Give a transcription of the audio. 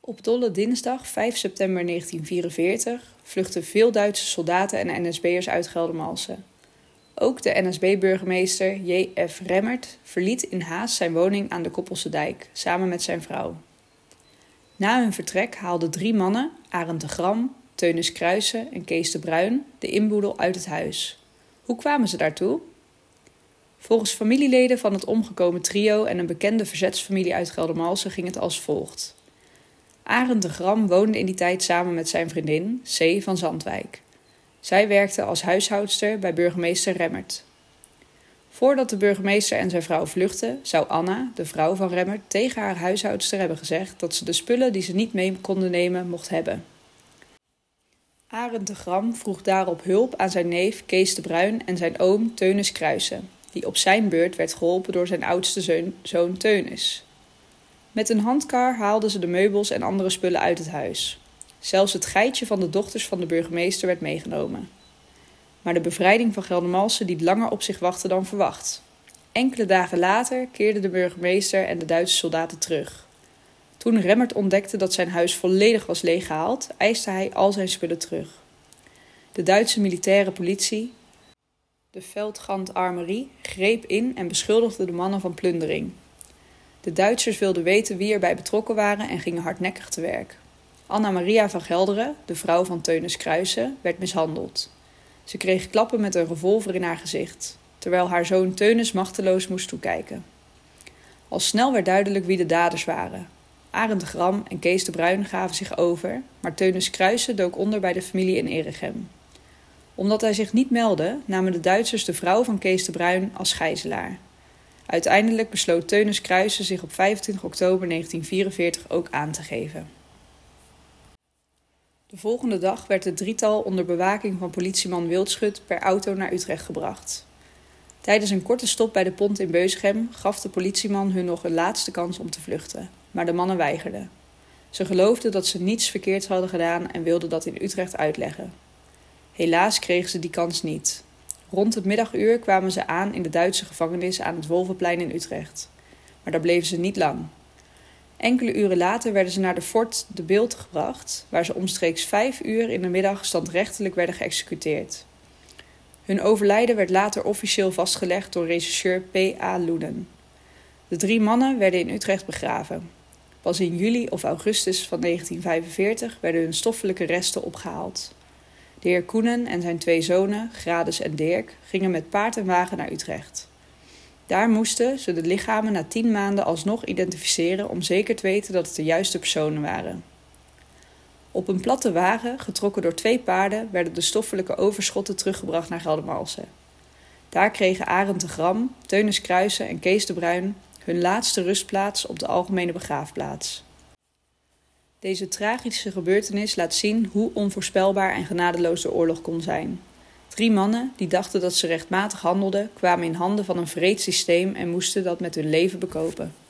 Op Dolle Dinsdag 5 september 1944 vluchtten veel Duitse soldaten en NSB'ers uit Geldermalsen. Ook de NSB-burgemeester J.F. Remmert verliet in haast zijn woning aan de Koppelse Dijk, samen met zijn vrouw. Na hun vertrek haalden 3 mannen, Arend de Gram, Teunis Kruijsen en Kees de Bruin, de inboedel uit het huis. Hoe kwamen ze daartoe? Volgens familieleden van het omgekomen trio en een bekende verzetsfamilie uit Geldermalsen ging het als volgt. Arend de Gram woonde in die tijd samen met zijn vriendin, C. van Zandwijk. Zij werkte als huishoudster bij burgemeester Remmert. Voordat de burgemeester en zijn vrouw vluchtten, zou Anna, de vrouw van Remmert, tegen haar huishoudster hebben gezegd dat ze de spullen die ze niet mee konden nemen, mocht hebben. Arend de Gram vroeg daarop hulp aan zijn neef Kees de Bruin en zijn oom Teunis Kruijsen, die op zijn beurt werd geholpen door zijn oudste zoon Teunis. Met een handkar haalden ze de meubels en andere spullen uit het huis. Zelfs het geitje van de dochters van de burgemeester werd meegenomen. Maar de bevrijding van Geldermalsen liet langer op zich wachten dan verwacht. Enkele dagen later keerden de burgemeester en de Duitse soldaten terug. Toen Remmert ontdekte dat zijn huis volledig was leeggehaald, eiste hij al zijn spullen terug. De Duitse militaire politie, de Feldgendarmerie, greep in en beschuldigde de mannen van plundering. De Duitsers wilden weten wie erbij betrokken waren en gingen hardnekkig te werk. Anna Maria van Gelderen, de vrouw van Teunis Kruijsen, werd mishandeld. Ze kreeg klappen met een revolver in haar gezicht, terwijl haar zoon Teunis machteloos moest toekijken. Al snel werd duidelijk wie de daders waren. Arend de Gram en Kees de Bruin gaven zich over, maar Teunis Kruijsen dook onder bij de familie in Erichem. Omdat hij zich niet meldde, namen de Duitsers de vrouw van Kees de Bruin als gijzelaar. Uiteindelijk besloot Teunis Kruijsen zich op 25 oktober 1944 ook aan te geven. De volgende dag werd het drietal onder bewaking van politieman Wildschut per auto naar Utrecht gebracht. Tijdens een korte stop bij de pont in Beusichem gaf de politieman hun nog een laatste kans om te vluchten, maar de mannen weigerden. Ze geloofden dat ze niets verkeerds hadden gedaan en wilden dat in Utrecht uitleggen. Helaas kregen ze die kans niet. Rond het middaguur kwamen ze aan in de Duitse gevangenis aan het Wolvenplein in Utrecht. Maar daar bleven ze niet lang. Enkele uren later werden ze naar de Fort de Bilt gebracht, waar ze omstreeks 5 uur in de middag standrechtelijk werden geëxecuteerd. Hun overlijden werd later officieel vastgelegd door rechercheur P.A. Loenen. De 3 mannen werden in Utrecht begraven. Pas in juli of augustus van 1945 werden hun stoffelijke resten opgehaald. De heer Koenen en zijn 2 zonen, Gradus en Dirk, gingen met paard en wagen naar Utrecht. Daar moesten ze de lichamen na 10 maanden alsnog identificeren om zeker te weten dat het de juiste personen waren. Op een platte wagen, getrokken door 2 paarden, werden de stoffelijke overschotten teruggebracht naar Geldermalsen. Daar kregen Arend de Gram, Teunis Kruijsen en Kees de Bruin hun laatste rustplaats op de algemene begraafplaats. Deze tragische gebeurtenis laat zien hoe onvoorspelbaar en genadeloos de oorlog kon zijn. 3 mannen die dachten dat ze rechtmatig handelden, kwamen in handen van een wreed systeem en moesten dat met hun leven bekopen.